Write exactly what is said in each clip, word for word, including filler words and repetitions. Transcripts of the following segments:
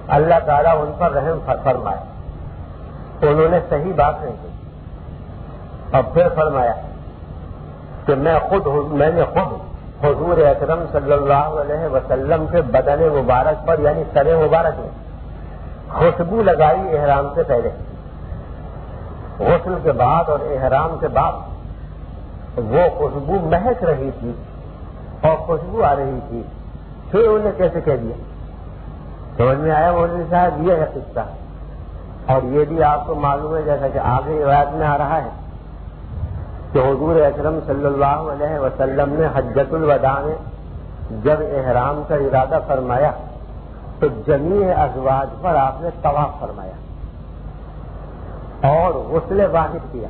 اللہ تعالیٰ ان پر رحم فرمائے. انہوں نے صحیح بات نہیں کی اور پھر فرمایا کہ میں خود میں نے خود حضور اکرم صلی اللہ علیہ وسلم کے بدن مبارک پر یعنی سر مبارک میں خوشبو لگائی احرام سے پہلے. غسل کے بعد اور احرام کے بعد وہ خوشبو مہک رہی تھی اور خوشبو آ رہی تھی. پھر انہیں کیسے کہہ دیا؟ سمجھ میں آیا مولوی صاحب؟ یہ ہے قصہ. اور یہ بھی آپ کو معلوم ہے جیسا کہ آگے روایت میں آ رہا ہے کہ حضور اکرم صلی اللہ علیہ وسلم نے حجۃ الوداع میں جب احرام کا ارادہ فرمایا تو جمیع ازواج پر آپ نے طواف فرمایا اور غسل واحد کیا.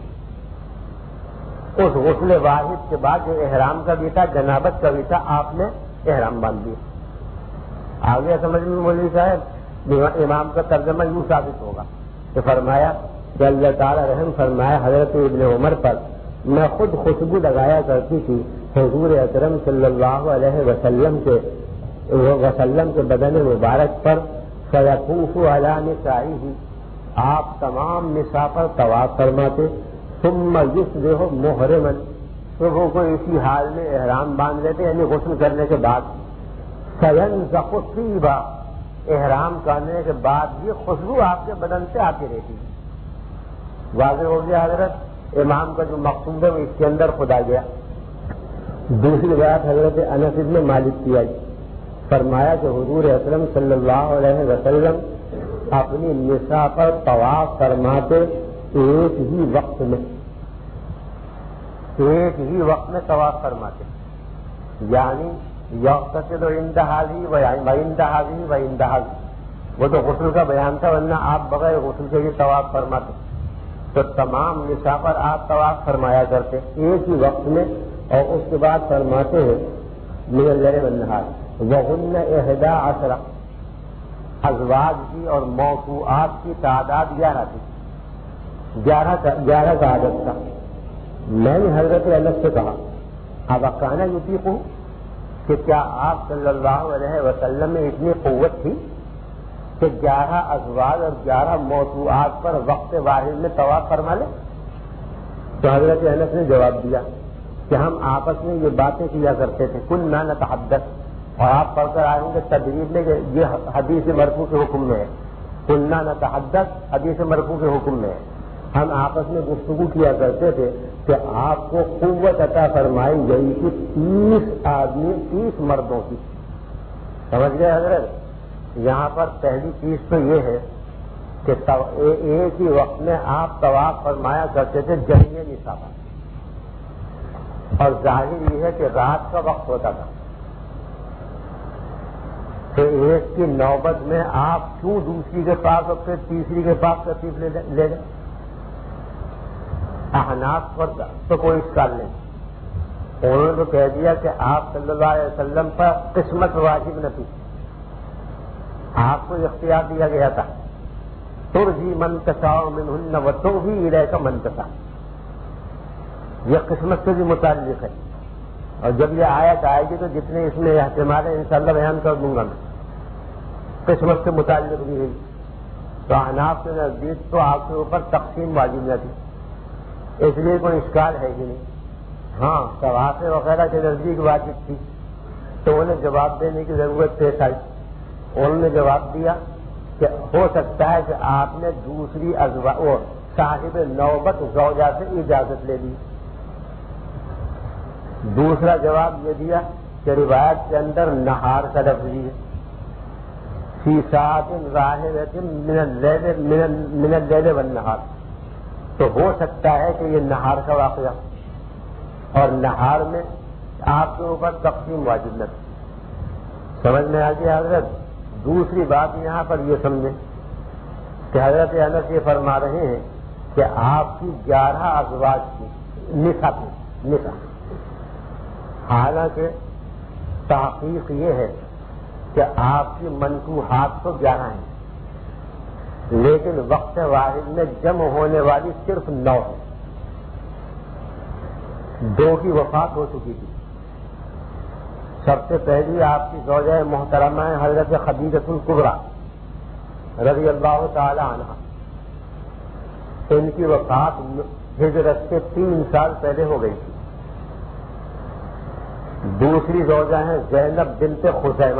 اس غسل واحد کے بعد جو احرام کا بھی تھا جنابت کا بھی تھا آپ نے احرام باندھ دیا. آگے سمجھ میں مولوی صاحب امام کا ترجمہ یوں ثابت ہوگا کہ فرمایا کہ اللہ تعالیٰ رحم فرمایا حضرت ابن عمر پر میں خود خوشبو لگایا کرتی تھی حضور اکرم صلی اللہ علیہ وسلم کے وسلم کے بدن مبارک پر. فیطوف علی نسائہ آپ تمام نساء پر طواف فرماتے. ثم یصبح محرما صبح کو اسی حال میں احرام باندھ لیتے یعنی غسل کرنے کے بعد. فینزق طیبا احرام کرنے کے بعد یہ خوشبو آپ کے بدن سے آتی رہتی. واضح ہو گیا حضرت امام کا جو مقصود ہے وہ اس کے اندر خدا گیا. دوسری بات حضرت انس بن مالک کی آئی. فرمایا کہ حضور اکرم صلی اللہ علیہ وسلم اپنی نساء پر طواف فرماتے ایک ہی وقت میں ایک ہی وقت میں طواف فرماتے یعنی یقتصد انتہائی و انتہائی و انتہائی. وہ تو غسل کا بیان تھا ورنہ آپ بغیر غسل کے بھی طواف فرماتے تو تمام نساء پر آپ طواف فرمایا کرتے ایک ہی وقت میں. اور اس کے بعد فرماتے ہیں من اللیل والنہار وہن احدی عشرہ ازواج کی اور موضوعات کی تعداد گیارہ تھی. گیارہ کا گیارہ کا عدد تھا. میں نے حضرت انس سے کہا اب کانا یطیق کہ کیا آپ صلی اللہ علیہ وسلم میں اتنی قوت تھی کہ گیارہ ازواج اور گیارہ موضوعات پر وقت واحد میں طواف فرما لیں؟ تو حضرت انس نے جواب دیا کہ ہم آپس میں یہ باتیں کیا کرتے تھے کنا نتحدث. اور آپ پڑھ کر آئے ہوں گے تدریب میں کہ یہ حدیث مرفوع کے حکم میں ہے. کنا نتحدث حدیث مرفوع کے حکم میں ہے. ہم آپس میں گفتگو کیا کرتے تھے کہ آپ کو قوت عطا فرمائی گئی کہ تیس آدمی تیس مردوں کی. سمجھ گئے حضرت؟ یہاں پر پہلی چیز تو یہ ہے کہ ایک ہی وقت میں آپ طواف فرمایا کرتے تھے جمیع نساء پر. اور ظاہر یہ ہے کہ رات کا وقت ہوتا تھا تو ایک کی نوبت میں آپ کیوں دوسری کے پاس اور پھر تیسری کے پاس تشریف لے لیں؟ احناف پر تو کوئی اشکال نہیں. انہوں نے تو کہہ دیا کہ آپ صلی اللہ علیہ وسلم پر قسمت واجب نہ تھی. آپ کو اختیار دیا گیا تھا ترجی من تشاء منہن وتؤوی الیک من تشاء. یہ قسمت سے بھی متعلق ہے. اور جب یہ آیت آئے گی تو جتنے اس میں احتمال ہے انشاءاللہ بیان کر دوں گا میں. قسمت سے متعلق بھی ہے تو احناف کے نزدیک تو آپ کے اوپر تقسیم واجب نہ تھی اس لیے کوئی اشکال ہے کہ نہیں. ہاں طواف وغیرہ کے نزدیک واجب تھی تو انہیں جواب دینے کی ضرورت پیش آئی. انہوں نے جواب دیا کہ ہو سکتا ہے کہ آپ نے دوسری ازواج اور صاحب نوبت زوجہ سے اجازت لے لی. دوسرا جواب یہ دیا کہ روایت کے اندر نہار کا لفظ ہے فی ساعت ظاہرۃ من اللیل من اللیل والنہار. تو ہو سکتا ہے کہ یہ نہار کا واقعہ اور نہار میں آپ کے اوپر تقسیم واجب نہ تھی. سمجھ میں آ گیا حضرت؟ دوسری بات یہاں پر یہ سمجھیں کہ حضرت انس یہ فرما رہے ہیں کہ آپ کی گیارہ ازواج کی نساء تھی نساء. حالانکہ تحقیق یہ ہے کہ آپ کی منکوحات تو گیارہ ہیں لیکن وقت واحد میں جمع ہونے والی صرف نو ہے. دو کی وفات ہو چکی تھی. سب سے پہلی آپ کی زوجہ محترمہ ہے حضرت خدیجہ الکبریٰ رضی اللہ تعالی عنہ، ان کی وفات ہجرت سے تین سال پہلے ہو گئی تھی۔ دوسری زوجہ ہیں زینب بنت خزیمہ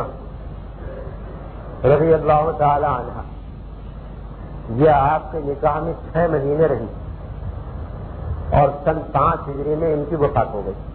رضی اللہ تعالی عنہ، یہ آپ کے نکاح میں چھ مہینے رہی اور سن پانچ ہجری میں ان کی وفات ہو گئی۔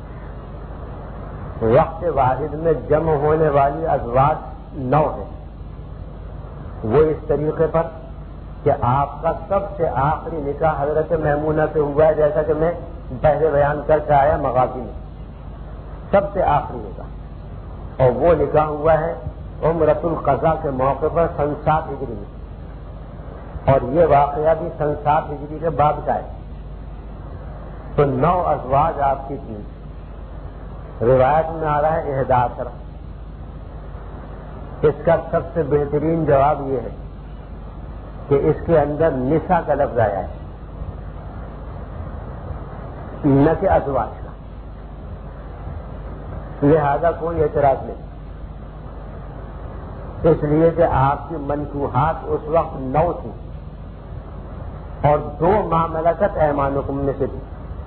وقت واحد میں جمع ہونے والی ازواج نو ہیں، وہ اس طریقے پر کہ آپ کا سب سے آخری نکاح حضرت میمونہ سے ہوا ہے، جیسا کہ میں پہلے بیان کر کے آیا مغازی میں، سب سے آخری نکاح، اور وہ نکاح ہوا ہے عمرۃ القضاء کے موقع پر سن سات ہجری میں، اور یہ واقعہ بھی سن سات ہجری کے بعد کا ہے۔ تو نو ازواج آپ کی تھی۔ روایت میں آ رہا ہے احدی عشر۔ اس کا سب سے بہترین جواب یہ ہے کہ اس کے اندر نساء کا لفظ آیا ہے، نہ کہ ازواج کا، لہذا کوئی اعتراض نہیں، اس لیے کہ آپ کی منکوحات اس وقت نو تھی اور دو ما ملکت ایمانکم میں سے تھی۔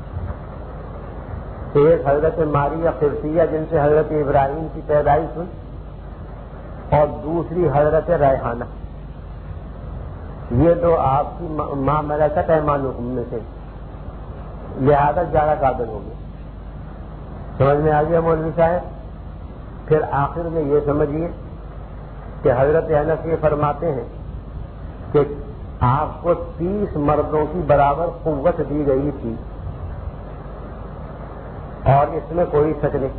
ایک حضرت ماریہ قبطیہ جن سے حضرت ابراہیم کی پیدائش ہوئی، اور دوسری حضرت ریحانہ، یہ دو آپ کی ما ملکت ایمانکم میں سے، لہذا گیارہ قابل ہو گئے۔ سمجھ میں آ گیا مولوی صاحب؟ پھر آخر میں یہ سمجھیے کہ حضرت انس یہ فرماتے ہیں کہ آپ کو تیس مردوں کی برابر قوت دی گئی تھی، اور اس میں کوئی شک نہیں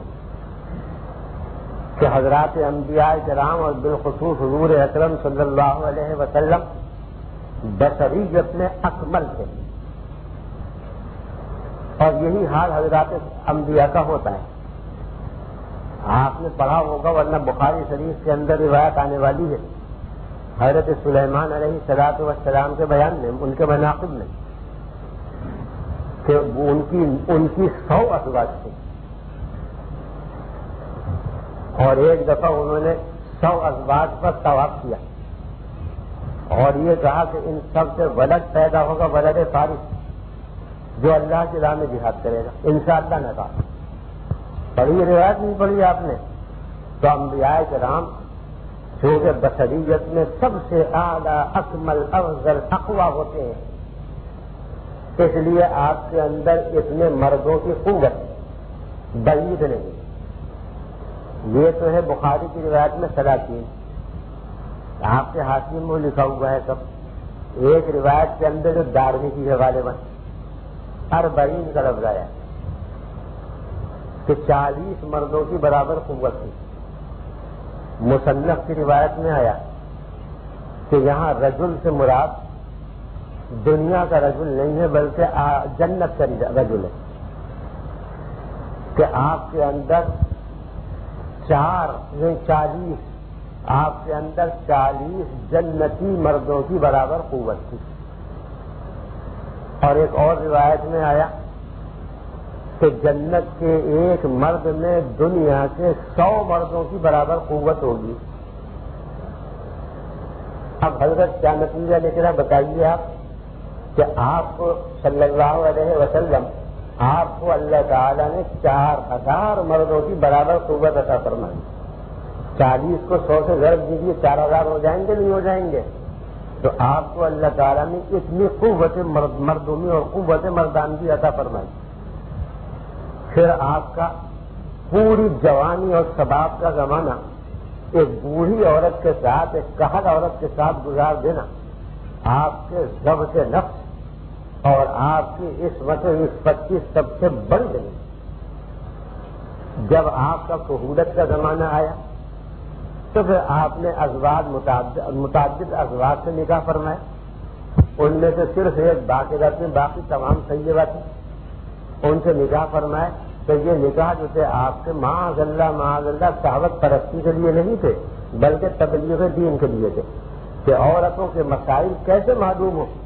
کہ حضرات انبیاء کرام اور بالخصوص حضور اکرم صلی اللہ علیہ وسلم بشریت میں اکمل تھے، اور یہی حال حضرات انبیاء کا ہوتا ہے۔ آپ نے پڑھا ہوگا، ورنہ بخاری شریف کے اندر روایت آنے والی ہے حضرت سلیمان علیہ الصلوۃ والسلام کے بیان میں، ان کے مناقب میں، کہ ان کی ان کی سو ازواج تھے، اور ایک دفعہ انہوں نے سو ازواج پر طواف کیا اور یہ کہا کہ ان سب سے ولد پیدا ہوگا، ولد فارس، جو اللہ کی راہ میں جہاد کرے گا انشاءاللہ نہ کہا۔ پڑھی روایت نہیں پڑھی آپ نے؟ تو انبیاء کرام چونکہ بشریت میں سب سے اعلیٰ اکمل افضل اقویٰ ہوتے ہیں، اس لیے آپ کے اندر اتنے مردوں کی قوت بعید نہیں۔ یہ تو ہے بخاری کی روایت میں ثلاثین، آپ کے حاشیے میں لکھا ہوا ہے سب۔ ایک روایت کے اندر جو داروی کی ہے غالباً اربعین کا لفظ آیا کہ چالیس مردوں کی برابر قوت تھی۔ مصنف کی روایت میں آیا کہ یہاں رجل سے مراد دنیا کا رجل نہیں ہے، بلکہ جنت کا رجل ہے، کہ آپ کے اندر چار چالیس آپ کے اندر چالیس جنتی مردوں کی برابر قوت تھی۔ اور ایک اور روایت میں آیا کہ جنت کے ایک مرد میں دنیا کے سو مردوں کی برابر قوت ہوگی۔ اب حضرت کیا نتیجہ نکلا بتائیے آپ کہ آپ کو صلی اللہ علیہ وسلم آپ کو اللہ تعالیٰ نے چار ہزار مردوں کی برابر قوت عطا فرمائی۔ چالیس کو سو سے ضرب دیجیے، چار ہزار ہو جائیں گے نہیں ہو جائیں گے؟ تو آپ کو اللہ تعالیٰ نے اتنی قوت مردومی اور قوت مردانگی عطا فرمائی۔ پھر آپ کا پوری جوانی اور شباب کا زمانہ ایک بوڑھی عورت کے ساتھ، ایک کہل عورت کے ساتھ گزار دینا آپ کے ضبط نفس اور آپ کی عصمت عصمت کی سب سے بڑی گئی۔ جب آپ کا کہولت کا زمانہ آیا تو پھر آپ نے ازواج متعدد, متعدد ازواج سے نکاح فرمایا، ان میں سے صرف ایک باقی رہتی، باقی تمام طیبہ تھی، ان سے نکاح فرمائے۔ تو یہ نکاح جو تھے آپ کے معاذ اللہ معاذ اللہ شہوت پرستی کے لیے نہیں تھے، بلکہ تبلیغ دین کے لیے تھے، کہ عورتوں کے مسائل کیسے معلوم ہو۔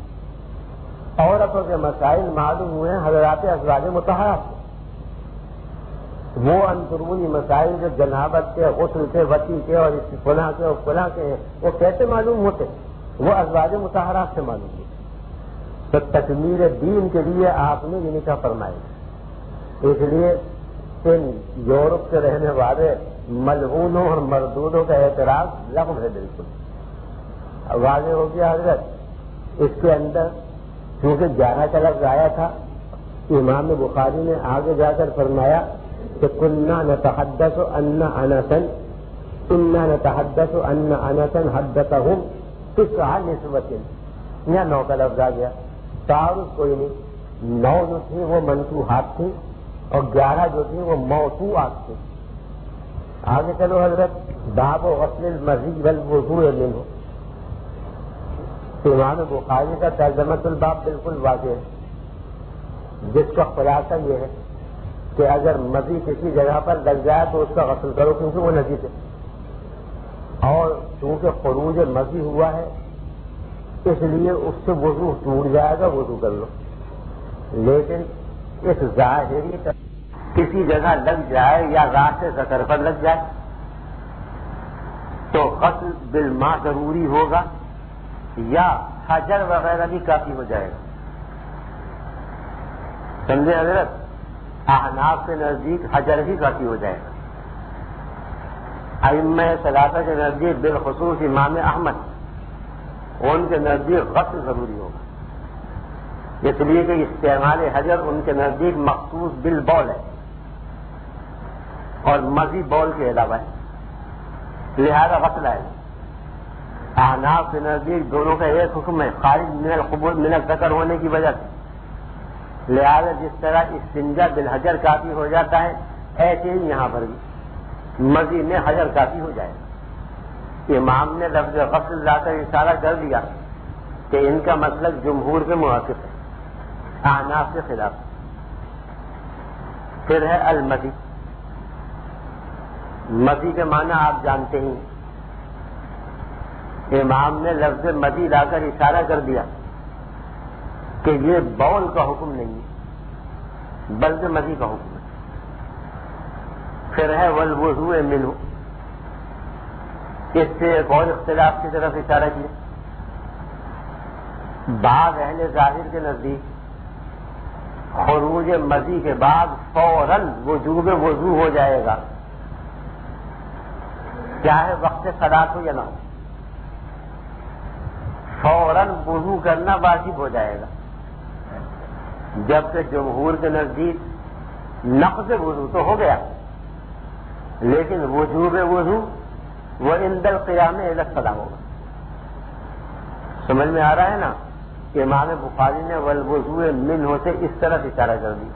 عورتوں کے مسائل معلوم ہوئے حضرات ازواج مطہرات، وہ اندرونی مسائل جو جنابت کے، غسل کے، وطی کے اور فلاں کے اور فلاں کے ہیں، وہ کیسے معلوم ہوتے؟ وہ ازواج مطہرات سے معلوم ہوتے۔ تو تکمیل دین کے لیے آپ نے یہ نکاح فرمایا۔ اس لیے ان یورپ کے رہنے والے ملعونوں اور مردودوں کا اعتراض لغو ہے بالکل واضح ہو گیا حضرت۔ اس کے اندر چونکہ گیارہ کا لفظ آیا تھا، امام بخاری نے آگے جا کر فرمایا کہ کننا نتحدث ان انسا انا نتحدث ان انسا حدثهم تسع نسوة، یہاں نو کا لفظ آ گیا، تعارف کوئی نہیں، نو جو تھی وہ منصوحات تھی اور گیارہ جو تھی وہ موضوعات تھی۔ آگے چلو حضرت، باب غسل المزی والوضوء منہ۔ امام بخاری کا ترجمۃ الباب بالکل واضح ہے، جس کا خلاصہ یہ ہے کہ اگر مزی کسی جگہ پر لگ جائے تو اس کا غسل کرو کیونکہ وہ نجیس ہے، اور چونکہ خروج مزی ہوا ہے اس لیے اس سے وضو ٹوٹ جائے گا، وضو کر لو۔ لیکن اس ظاہری کسی جگہ لگ جائے یا رات ذکر پر لگ جائے تو غسل بالماء ضروری ہوگا یا حجر وغیرہ بھی کافی ہو جائے گا۔ سمجھے حضرت؟ احناف کے نزدیک حجر ہی کافی ہو جائے گا، ائمہ ثلاثہ کے نزدیک بالخصوص امام احمد ان کے نزدیک غسل ضروری ہوگا، اس لیے کہ استعمال حجر ان کے نزدیک مخصوص بالبول ہے اور مزی بول کے علاوہ ہے، لہذا غسل ہے۔ احناف کے نزدیک دونوں کا ایک حکم ہے، خارج من القبول من الذکر ہونے کی وجہ سے، لہذا جس طرح استنجا بالحجر کافی ہو جاتا ہے ایسے ہی یہاں پر بھی مزی میں حجر کافی ہو جائے گا۔ امام نے لفظ غسل لا کر اشارہ کر دیا کہ ان کا مسلک جمہور کے موافق ہے، احناف کے خلاف۔ پھر ہے المزی۔ مزی کے معنی آپ جانتے ہیں، امام نے لفظ مزی لا کر اشارہ کر دیا کہ یہ بول کا حکم نہیں ہے بلکہ مزی کا حکم ہے۔ پھر ہے والوضوء منہ، اس سے ایک اور اختلاف کی طرف اشارہ کیا۔ بعض اہل ظاہر کے نزدیک خروج مزی کے بعد فوراً وجوب وضو ہو جائے گا، چاہے وقت صلاۃ ہو یا نہ ہو، فوراً وضو کرنا واجب ہو جائے گا، جبکہ جمہور کے نزدیک نقض وضو تو ہو گیا لیکن وجوب وضو وہ عند القیام الی الصلاۃ ہوگا۔ سمجھ میں آ رہا ہے نا؟ امام بخاری نے والوضوء منہ سے اس طرح اشارہ کر دیا۔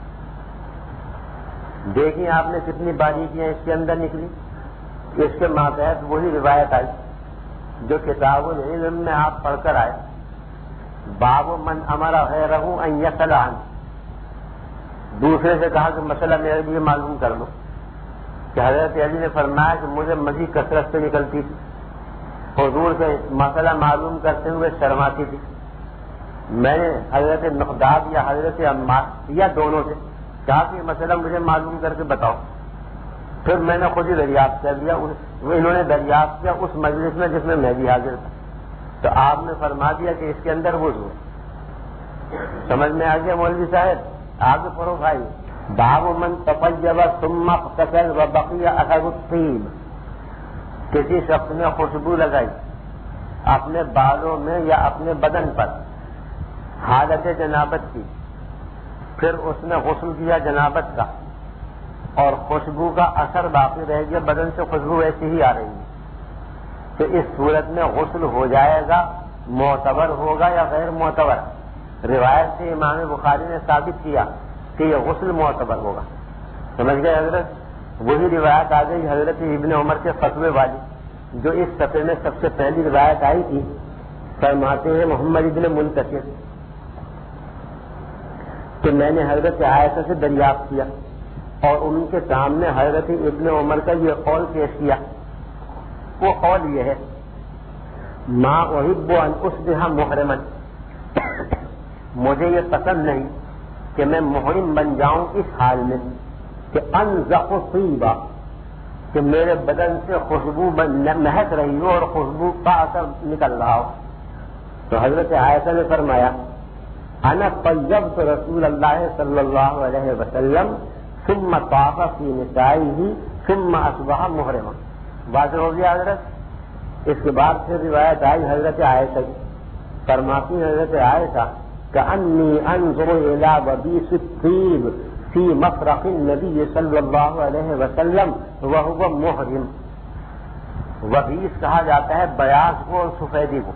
دیکھیں آپ نے کتنی باریکیاں اس کے اندر نکلی۔ اس کے ماتحت وہی روایت آئی جو کتاب العلم میں آپ پڑھ کر آئے، باب من امر غیرہ ان یسأل عنہ، دوسرے سے کہا کہ مسئلہ میرے لیے معلوم کر لو، کہ حضرت علی نے فرمایا کہ مجھے مزید کثرت سے نکلتی تھی، حضور سے مسئلہ معلوم کرتے ہوئے شرماتی تھی، میں نے حضرت مقداد یا حضرت عمار یا دونوں سے کہا کہ یہ مسئلہ مجھے معلوم کر کے بتاؤ، پھر میں نے خود ہی دریافت کر لیا، انہوں نے دریافت کیا اس مجلس میں جس میں میں بھی حاضر تھا، تو آپ نے فرما دیا کہ اس کے اندر وضو ہے۔ سمجھ میں آ گیا مولوی صاحب؟ آگے پڑھو بھائی، باب من تطیب ثم اغتسل وبقي اثر الطیب، کسی شخص نے خوشبو لگائی اپنے بالوں میں یا اپنے بدن پر حالت جنابت کی، پھر اس نے غسل کیا جنابت کا اور خوشبو کا اثر باقی رہ گیا، بدن سے خوشبو ایسی ہی آ رہی ہے، تو اس صورت میں غسل ہو جائے گا، معتبر ہوگا یا غیر معتبر؟ روایت سے امام بخاری نے ثابت کیا کہ یہ غسل معتبر ہوگا۔ سمجھ گئے حضرت؟ وہی روایت آ گئی حضرت ابن عمر کے فتوے والی جو اس صفحے میں سب سے پہلی روایت آئی تھی۔ فرماتے ہیں محمد ابن منتصر کہ میں نے حضرت عائشہ سے دریافت کیا اور ان کے سامنے حضرت ابن عمر کا یہ قول پیش کیا۔ وہ قول یہ ہے، ما احب ان اصبح محرما، مجھے یہ پسند نہیں کہ میں محرم بن جاؤں اس حال میں کہ انزق طیبا، کہ میرے بدن سے خوشبو مہک رہی ہو اور خوشبو کا اثر نکل رہا ہو. تو حضرت عائشہ نے فرمایا انا طیبت رسول اللہ صلی اللہ علیہ وسلم ثم طاف فی نسائہ ثم اصبح محرما. واضح ہو گیا حضرت. اس کے بعد پھر روایت آئی حضرت عائشہ کی، فرماتی حضرت عائشہ کأنی انظر الی وبیس الطیب فی مفرق النبی صلی اللہ علیہ وسلم وہو محرم. وبیس کہا جاتا ہے بیاض کو اور سفیدی کو.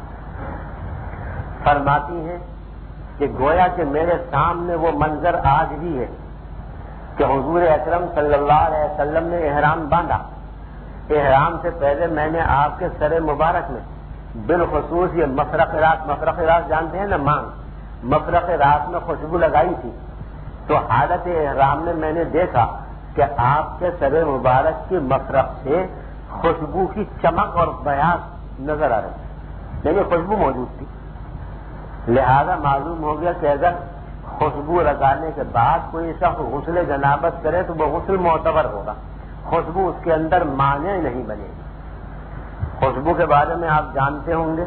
فرماتی ہیں کہ گویا کہ میرے سامنے وہ منظر آج بھی ہے کہ حضور اکرم صلی اللہ علیہ وسلم نے احرام باندھا. احرام سے پہلے میں نے آپ کے سر مبارک میں بالخصوص یہ مفرق راس، مفرق راس جانتے ہیں نا، مانگ، مفرق راس میں خوشبو لگائی تھی. تو حالت احرام میں میں نے دیکھا کہ آپ کے سر مبارک کی مفرق سے خوشبو کی چمک اور بیاض نظر آ رہی، یعنی خوشبو موجود تھی. لہذا معلوم ہو گیا کہ اگر خوشبو لگانے کے بعد کوئی شخص غسل جنابت کرے تو وہ غسل معتبر ہوگا، خوشبو اس کے اندر مانع نہیں بنے گی. خوشبو کے بارے میں آپ جانتے ہوں گے،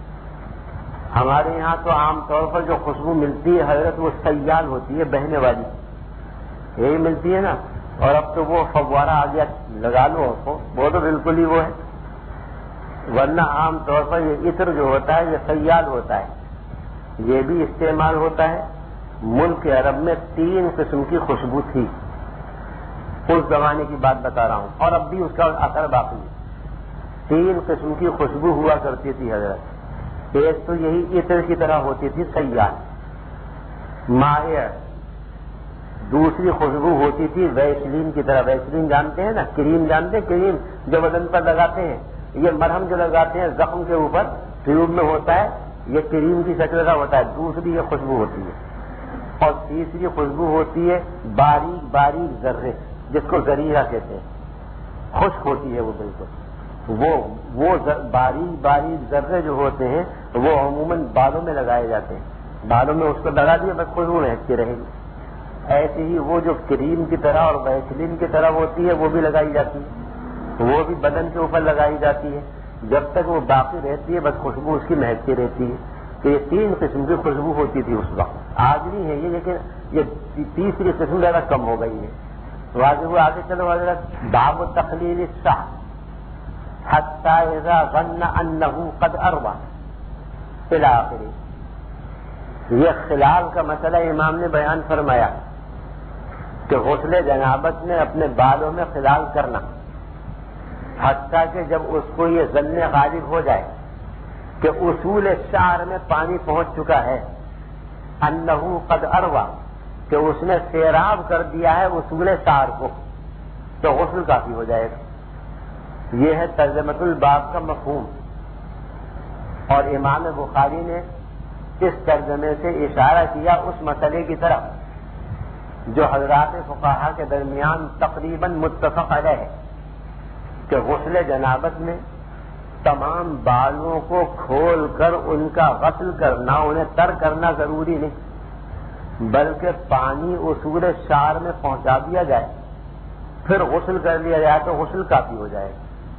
ہمارے یہاں تو عام طور پر جو خوشبو ملتی ہے حضرت وہ سیال ہوتی ہے، بہنے والی، یہی ملتی ہے نا. اور اب تو وہ فوارہ آ گیا، لگا لو اس کو، وہ تو بالکل ہی وہ ہے. ورنہ عام طور پر یہ عطر جو ہوتا ہے یہ سیال ہوتا ہے، یہ بھی استعمال ہوتا ہے. ملک عرب میں تین قسم کی خوشبو تھی، اس زمانے کی بات بتا رہا ہوں، اور اب بھی اس کا اثر باقی ہے. تین قسم کی خوشبو ہوا کرتی تھی حضرت. ایک تو یہی عطر کی طرح ہوتی تھی سیال، مائع. دوسری خوشبو ہوتی تھی ویسلین کی طرح. ویسلین جانتے ہیں نا، کریم جانتے ہیں، کریم جو بدن پر لگاتے ہیں، یہ مرہم جو لگاتے ہیں زخم کے اوپر ٹیوب میں ہوتا ہے، یہ کریم کی شکل کا ہوتا ہے. دوسری یہ خوشبو ہوتی ہے. اور تیسری خوشبو ہوتی ہے باریک باریک ذرے، جس کو زریعہ کہتے ہیں، خشک ہوتی ہے وہ بالکل. وہ وہ باریک باریک ذرے جو ہوتے ہیں وہ عموماً بالوں میں لگائے جاتے ہیں. بالوں میں اس کو لگا دیا بس خوشبو مہکتی رہے گی. ایسے ہی وہ جو کریم کی طرح اور ویسلین کی طرح ہوتی ہے وہ بھی لگائی جاتی ہے، وہ بھی بدن کے اوپر لگائی جاتی ہے. جب تک وہ باقی رہتی ہے بس خوشبو اس کی مہکتی رہتی ہے. تو یہ تین قسم کی خوشبو ہوتی تھی اس وقت. آج بھی ہے یہ، لیکن یہ تیسری قسم زیادہ کم ہو گئی ہے. واضح ہوا. آگے چلو حضرت. باب تخلیل الشعر حتی اذا ظن انه قد اروى الى آخره. یہ خلال کا مسئلہ امام نے بیان فرمایا کہ غسل جنابت میں اپنے بالوں میں خلال کرنا، حتیٰ کہ جب اس کو یہ ظن غالب ہو جائے کہ اصول شعر میں پانی پہنچ چکا ہے، انہ قد اروى، کہ اس نے سیراب کر دیا ہے اصول شعر کو، تو غسل کافی ہو جائے گا. یہ ہے ترجمۃ الباب کا مفہوم. اور امام بخاری نے اس ترجمے سے اشارہ کیا اس مسئلے کی طرف جو حضرات فقہا کے درمیان تقریباً متفق علیہ ہے کہ غسل جنابت میں تمام بالوں کو کھول کر ان کا غسل کرنا، انہیں تر کرنا ضروری نہیں، بلکہ پانی اصول شعر میں پہنچا دیا جائے پھر غسل کر لیا جائے تو غسل کافی ہو جائے.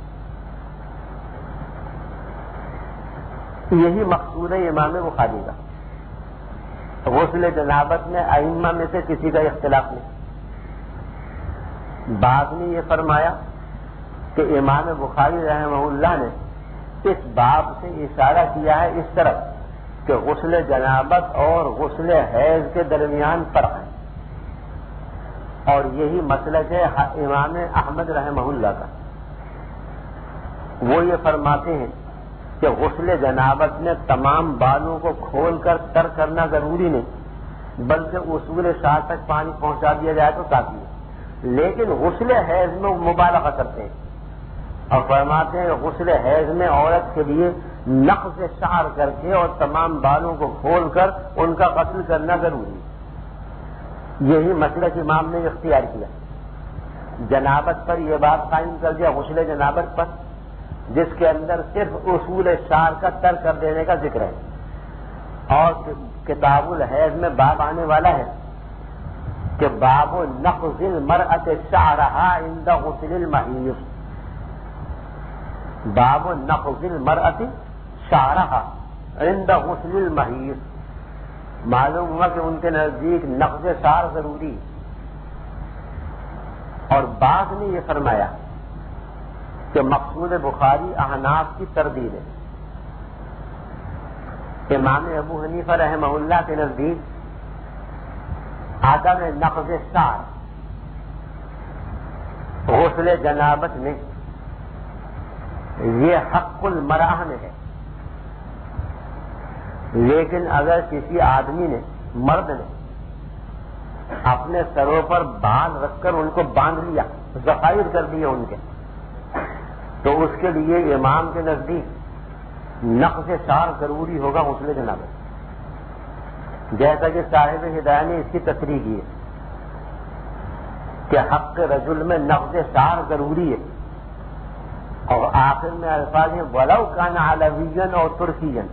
یہی مقصود ہے امام بخاری کا. غسل جنابت میں ائمہ میں سے کسی کا اختلاف نہیں. بعض نے یہ فرمایا کہ امام بخاری رحمہ اللہ نے اس باب سے اشارہ کیا ہے اس طرف کہ غسل جنابت اور غسل حیض کے درمیان فرق ہے، اور یہی مسلک ہے امام احمد رحمہ اللہ کا. وہ یہ فرماتے ہیں کہ غسل جنابت میں تمام بالوں کو کھول کر تر کرنا ضروری نہیں، بلکہ اصول شعر تک پانی پہنچا دیا جائے تو کافی ہے. لیکن غسل حیض میں مبالغہ کرتے ہیں اور فرماتے ہیں کہ غسل حیض میں عورت کے لیے نقض شعر کر کے اور تمام بالوں کو کھول کر ان کا غسل کرنا ضروری ہے. یہی مسلک امام نے اختیار کیا. جنابت پر یہ بات قائم کر دیا، غسل جنابت پر، جس کے اندر صرف اصول شعر کا تر کر دینے کا ذکر ہے. اور کتاب الحیض میں باب آنے والا ہے کہ باب نقض المرأة شعرها عند غسل المحیض، باب نقض المرأة شعرها عند غسل المحیض، معلوم ہوا کہ ان کے نزدیک نقض شعر ضروری، اور بعض نے یہ فرمایا کہ مقصود بخاری احناف کی تردید ہے۔ امام ابو حنیفہ رحمہ اللہ کے نزدیک عدم نقض شعر غسل جنابت میں یہ حق المرأہ میں ہے، لیکن اگر کسی آدمی نے، مرد نے اپنے سروں پر بال رکھ کر ان کو باندھ لیا، ذخائر کر دیے ان کے، تو اس کے لیے امام کے نزدیک نقض شعر ضروری ہوگا غسل جنابت، جیسا کہ صاحب ہدایہ نے اس کی تصریح کی ہے کہ حق رجل میں نقض شعر ضروری ہے، اور آخر میں الفاظ ہیں ولو کان علویًا اور ترکیًا،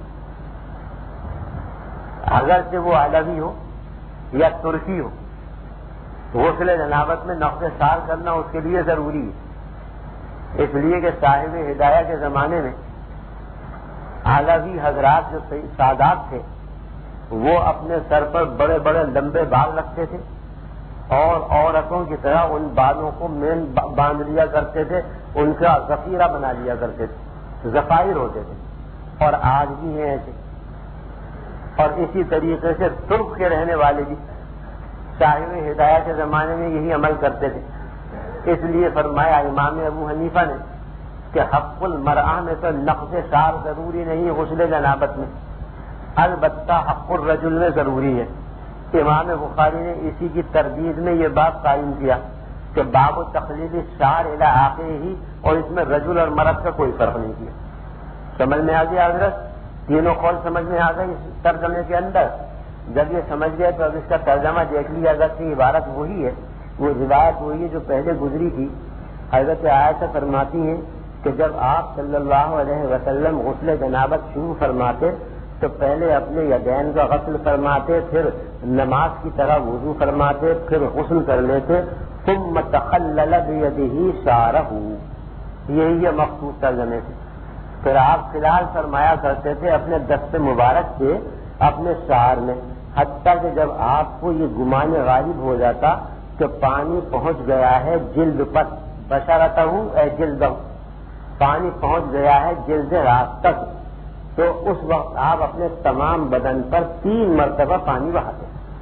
اگرچہ وہ علوی ہو یا ترکی ہو، غسل جنابت میں نقض شعر کرنا اس کے لیے ضروری ہے، اس لیے کہ صاحب ہدایہ کے زمانے میں علوی حضرات جو سادات تھے وہ اپنے سر پر بڑے بڑے لمبے بال رکھتے تھے اور عورتوں کی طرح ان بالوں کو مین باندھ لیا کرتے تھے، ان کا ذخیرہ بنا لیا کرتے تھے، ذخائر ہوتے تھے، اور آج بھی ہیں ایسے۔ اور اسی طریقے سے ترک کے رہنے والے بھی صاحب ہدایہ کے زمانے میں یہی عمل کرتے تھے، اس لیے فرمایا امام ابو حنیفہ نے کہ حق المرأہ میں تو نقض شعر ضروری نہیں غسل جنابت میں، البتہ حق الرجل میں ضروری ہے۔ امام بخاری نے اسی کی تردید میں یہ بات قائم کیا کہ باب تخلیل الشعر الی آخرہ ہی، اور اس میں رجل اور مرد کا کوئی فرق نہیں کیا۔ سمجھ میں آ گیا حضرت؟ تینوں قول سمجھ میں آ گئے اس ترجمے کے اندر؟ جب یہ سمجھ گئے تو اب اس کا ترجمہ دیکھ لیا، اگرچہ عبارت وہی ہے، وہ روایت وہی ہے جو پہلے گزری تھی۔ حضرت عائشہ فرماتی ہیں کہ جب آپ صلی اللہ علیہ وسلم غسل جنابت شروع فرماتے تو پہلے اپنے یدین کا غسل فرماتے، پھر نماز کی طرح وضو فرماتے، پھر غسل کر لیتے، ثم تخلل بیدہ شعرہ، یہی ہے مخصوص ترجمے سے۔ پھر آپ خلال فرمایا کرتے تھے اپنے دست مبارک سے اپنے شعر میں، حتیٰ کہ جب آپ کو یہ گمان غالب ہو جاتا کہ پانی پہنچ گیا ہے جلد پر، بشرتہ اے جلدہ، پانی پہنچ گیا ہے جلد رات تک، تو اس وقت آپ اپنے تمام بدن پر تین مرتبہ پانی بہاتے،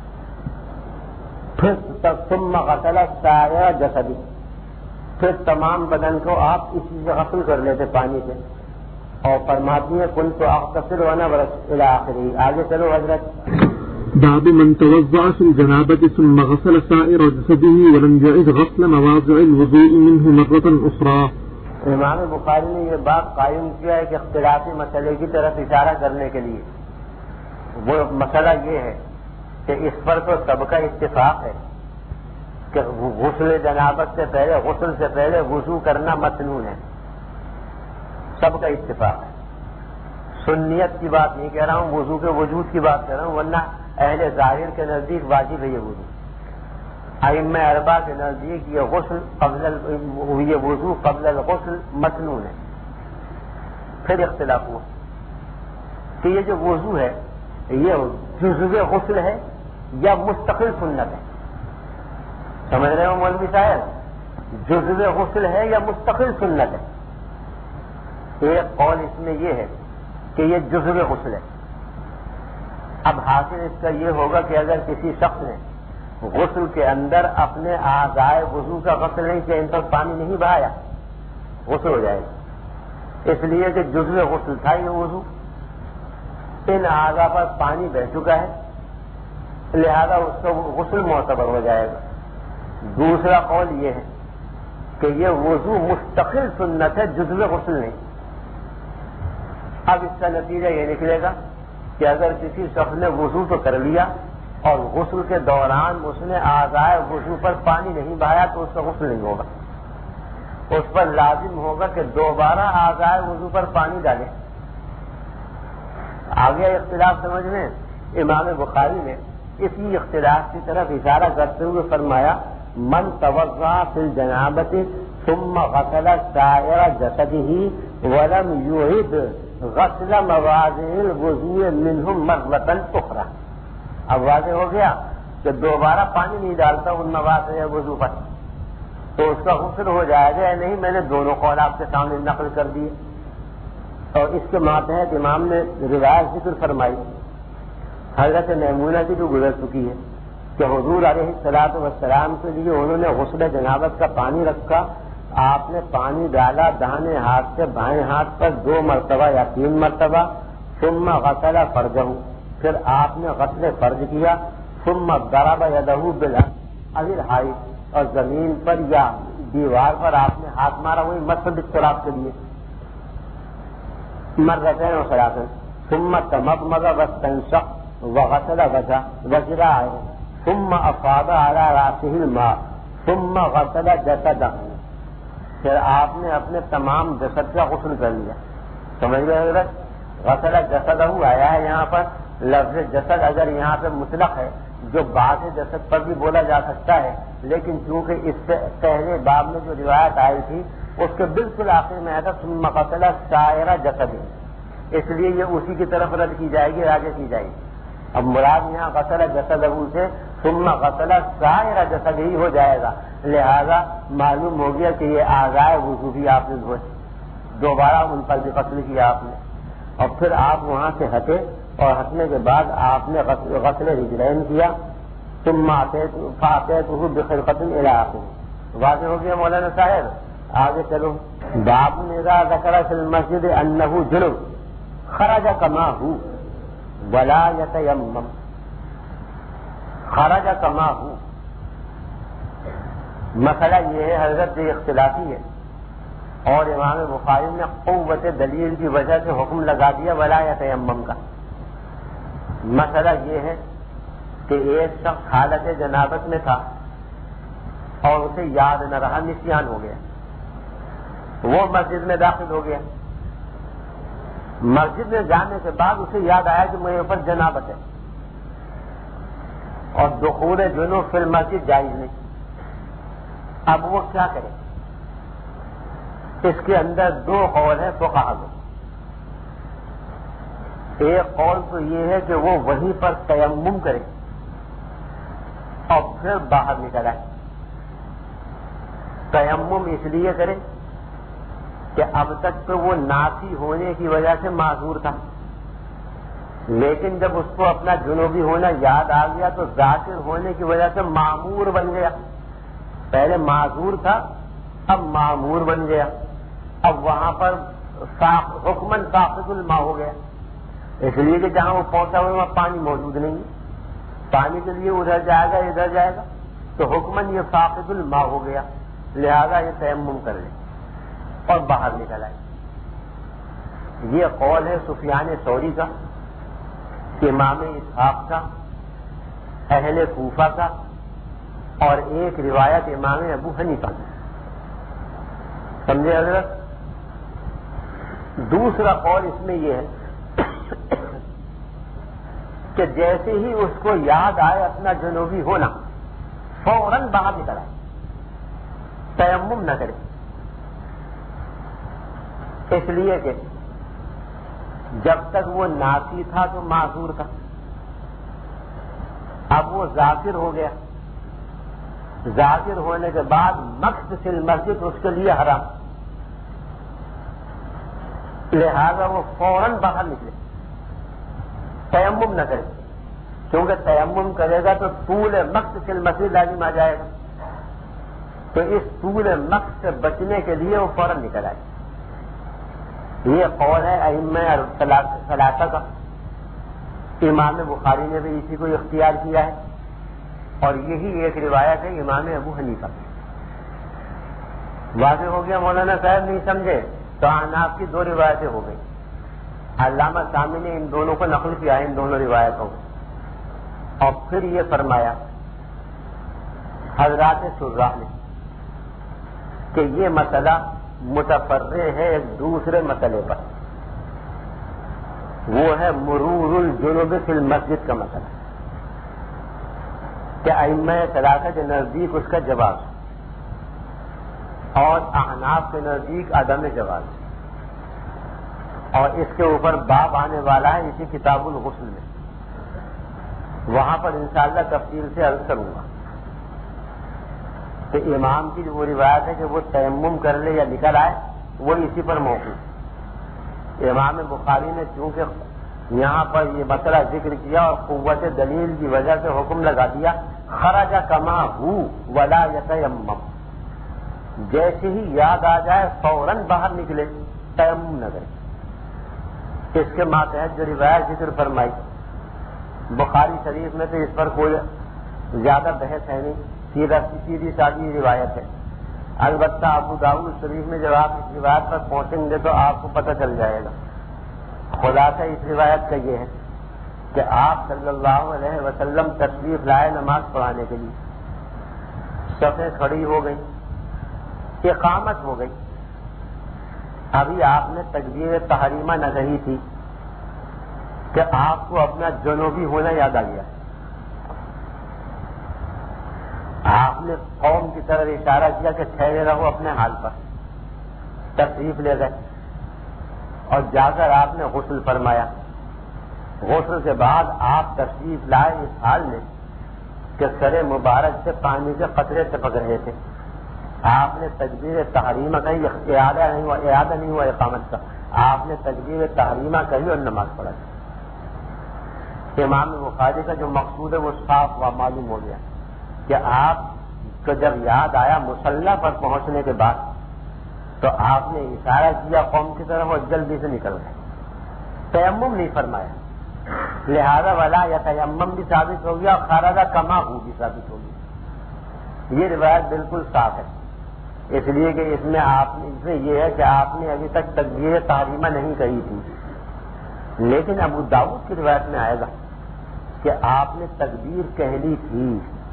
پھر ثم غسل سائر جسدی، پھر تمام بدن کو آپ اسی سے غسل کر لیتے پانی سے، اور فرماتی ہیں کنت اغتسل وانا برس الی آخری۔ آگے چلو حضرت۔ باب من توضأ في الجنابة ثم غسل سائر جسده ولم يعد غسل مواضع الوضوء منه مرة أخرى۔ امام بخاری نے یہ بات قائم کیا ہے کہ اختلافی مسئلے کی طرف اشارہ کرنے کے لیے، وہ مسئلہ یہ ہے کہ اس پر تو سب کا اتفاق ہے کہ غسل جنابت سے پہلے، غسل سے پہلے وضو کرنا مسنون ہے، سب کا اتفاق ہے۔ سنیت کی بات نہیں کہہ رہا ہوں، وضو کے وجود کی بات کر رہا ہوں، ورنہ اہل ظاہر کے نزدیک واجب ہے یہ وضو، ائمہ اربعہ کے نزدیک یہ غسل قبل یہ وضو قبل الغسل مسنون ہے۔ پھر اختلاف ہوا کہ یہ جو وضو ہے یہ جزو غسل ہے یا مستقل سنت ہے؟ سمجھ رہے ہو مولوی صاحب؟ جزو غسل ہے یا مستقل سنت ہے؟ ایک قول اس میں یہ ہے کہ یہ جزو غسل ہے۔ اب حاصل اس کا یہ ہوگا کہ اگر کسی شخص نے غسل کے اندر اپنے اعضائے وضو کا غسل نہیں کیا، ان پر پانی نہیں بہایا، غسل ہو جائے گا، اس لیے کہ جزو غسل تھا یہ وضو، ان اعضاء پر پانی بہ چکا ہے، لہذا اس کا غسل معتبر ہو جائے گا۔ دوسرا قول یہ ہے کہ یہ وضو مستقل سنت ہے، جزو غسل نہیں۔ اب اس کا نتیجہ یہ نکلے گا کہ اگر کسی شخص نے وضو تو کر لیا اور غسل کے دوران اس نے اعضائے وضو پر پانی نہیں بہایا تو اس کا غسل نہیں ہوگا، اس پر لازم ہوگا کہ دوبارہ اعضائے وضو پر پانی ڈالے۔ آگے اختلاف سمجھ میں امام بخاری نے اسی اختلاف کی طرف اشارہ کرتے ہوئے فرمایا من توضأ فی الجنابۃ ثم غسل سائر جسده ولم يعد غسل مواضع الوضوء منه مرة اخرى. اب واضح ہو گیا کہ دوبارہ پانی نہیں ڈالتا ان مواضع وضو پر تو اس کا غسل ہو جائے گا یا نہیں. میں نے دونوں قول آپ کے سامنے نقل کر دیے اور اس کے ماتحت امام نے روایت ذکر فرمائی حضرت میمونہ کی جو گزر چکی ہے کہ حضور علیہ الصلوۃ والسلام کے لیے انہوں نے غسل جنابت کا پانی رکھا. آپ نے پانی ڈالا داہنے ہاتھ سے بائیں ہاتھ پر دو مرتبہ یا تین مرتبہ. ثم غسل فرجہ، پھر آپ نے غسل فرج کیا. ثم ضرب یدہ بالارض او الحائط، اور زمین پر یا دیوار پر آپ نے ہاتھ مارا وہی مسح بالتراب کے لیے مرتين وثلاثا. ثم تمضمض واستنشق وغسل وجهه ثم افاض على راسه الماء ثم غسل جسده. پھر آپ نے اپنے تمام جسد کا غسل کر لیا. سمجھ گئے حضرت؟ غسل جسدہ آیا ہے یہاں پر. لفظ جسد اگر یہاں پہ مطلق ہے جو بعض جسد پر بھی بولا جا سکتا ہے، لیکن چونکہ اس سے پہلے باب میں جو روایت آئی تھی اس کے بالکل آخر میں آیا تھا ثم غسل سائر جسده، اس لیے یہ اسی کی طرف رد کی جائے گی، آگے کی جائے گی. اب مراد یہاں غسل جسدہ سے ثم غسل سائر جسدہ ہی ہو جائے گا. لہذا معلوم ہو گیا کہ یہ اعضائے وضو بھی آپ نے دھوئے، دوبارہ ان پر بھی غسل کیا آپ نے. اور پھر آپ وہاں سے ہٹے اور ہٹنے کے بعد آپ نے غسل رجلین کیا. ثم فاتیتہ بخرقۃ الی آخرہ. واضح ہو گیا مولانا صاحب؟ آگے چلو. باب اذا ذکر فی المسجد انہ جنب خرج کما ہو ولا یتیمم. خرج کما ہو، مسئلہ یہ ہے حضرت یہ اختلافی ہے اور امام بخاری نے قوت دلیل کی وجہ سے حکم لگا دیا ولا یتیمم کا. مسئلہ یہ ہے کہ ایک شخص حالت جنابت میں تھا اور اسے یاد نہ رہا، نسیان ہو گیا. وہ مسجد میں داخل ہو گیا. مسجد میں جانے کے بعد اسے یاد آیا کہ میرے اوپر جنابت ہے اور دخول جنوب فی المسجد جائز نہیں. اب وہ کیا کرے؟ اس کے اندر دو قول ہیں فقہا میں. ایک قول تو یہ ہے کہ وہ وہیں پر تیمم کرے اور پھر باہر نکل آئے. تیمم اس لیے کرے کہ اب تک تو وہ ناسی ہونے کی وجہ سے معذور تھا، لیکن جب اس کو اپنا جنوبی ہونا یاد آ گیا تو ذاکر ہونے کی وجہ سے معمور بن گیا. پہلے معذور تھا اب معمور بن گیا. اب وہاں پر حکمن ساقط الماء ہو گیا، اس لیے کہ جہاں وہ پہنچا ہوا وہاں پانی موجود نہیں، پانی کے لیے ادھر جائے گا ادھر جائے گا تو حکمن یہ ساقط الماء ہو گیا. لہذا یہ تیمم کر لے اور باہر نکل آئے. یہ قول ہے سفیان ثوری کا، امام اسحاق کا، اہل کوفہ کا، اور ایک روایت امام ابو حنیفہ کا. سمجھے حضرت؟ دوسرا قول اس میں یہ ہے کہ جیسے ہی اس کو یاد آئے اپنا جنوبی ہونا فوراً باہر نکل آئے، تیمم نہ کرے. اس لیے کہ جب تک وہ ناسی تھا تو معذور تھا، اب وہ ذاکر ہو گیا. ذاکر ہونے کے بعد مقصد فی المسجد اس کے لیے حرام، لہذا وہ فوراً باہر نکلے، تیمم نہ کرے. کیونکہ تیمم کرے گا تو طول مقصد فی المسجد لازم آ جائے گا، تو اس طول مقصد سے بچنے کے لیے وہ فوراً نکل آئے. یہ قول ہے ائمہ ثلاثہ کا. امام بخاری نے بھی اسی کو اختیار کیا ہے اور یہی ایک روایت ہے امام ابو حنیفہ. واضح ہو گیا مولانا صاحب؟ نہیں سمجھے تو احناف کی دو روایتیں ہو گئی. علامہ سامی نے ان دونوں کو نقل کیا ہے، ان دونوں روایتوں کو. اور پھر یہ فرمایا حضرات شراح نے کہ یہ مسئلہ متفرع ہے ایک دوسرے مسئلے پر، وہ ہے مرور الجنوب فی المسجد کا مسئلہ. کہ ائمہ ثلاثہ کے نزدیک اس کا جواز اور احناف کے نزدیک عدم جواز، اور اس کے اوپر باب آنے والا ہے اسی کتاب الغسل میں، وہاں پر انشاءاللہ تفصیل سے عرض کروں گا کہ امام کی جو وہ روایت ہے کہ وہ تیمم کر لے یا نکل آئے، وہ اسی پر موقوف۔ امام بخاری نے چونکہ یہاں پر یہ مسئلہ ذکر کیا اور قوت دلیل کی وجہ سے حکم لگا دیا خرج کما ہو ولا یتیمم، جیسے ہی یاد آ جائے فوراً باہر نکلے، تیمم نہ کرے۔ اس کے ماتحت جو روایت ذکر فرمائی بخاری شریف میں تو اس پر کوئی زیادہ بحث ہے نہیں، سیدھا سیدھی سادی روایت ہے۔ البتہ ابو داؤد شریف میں جب آپ اس روایت پر پہنچیں گے تو آپ کو پتہ چل جائے گا۔ خلاصہ اس روایت کا یہ ہے کہ آپ صلی اللہ علیہ وسلم تشریف لائے نماز پڑھانے کے لیے، صفیں کھڑی ہو گئی، اقامت ہو گئی، ابھی آپ نے تکبیر تحریمہ نہ کہی تھی کہ آپ کو اپنا جنوبی ہونا یاد آ گیا۔ آپ نے قوم کی طرف اشارہ کیا کہ ٹھہرے رہو اپنے حال پر، تشریف لے گئے اور جا کر آپ نے غسل فرمایا۔ غسل کے بعد آپ تشریف لائے اس حال میں کہ سر مبارک سے پانی کے قطرے ٹپک رہے تھے۔ آپ نے تکبیر تحریمہ کہی، اعادہ نہیں ہوا اعادہ نہیں ہوا اقامت کا، آپ نے تکبیر تحریمہ کہی اور نماز پڑھا۔ امام بخاری کا جو مقصود ہے وہ صاف و معلوم ہو گیا کہ آپ کو جب یاد آیا مصلی پر پہنچنے کے بعد تو آپ نے اشارہ کیا قوم کی طرف اور جلدی سے نکل گئے، تیمم نہیں فرمایا، لہذا ولا یا تیمم بھی ثابت ہو گیا اور خرج کما ہو بھی ثابت ہو گیا۔ یہ روایت بالکل صاف ہے، اس لیے کہ اس میں آپ نے اس میں یہ ہے کہ آپ نے ابھی تک تکبیر تحریمہ نہیں کہی تھی، لیکن ابو داؤد کی روایت میں آئے گا کہ آپ نے تکبیر کہہ لی تھی،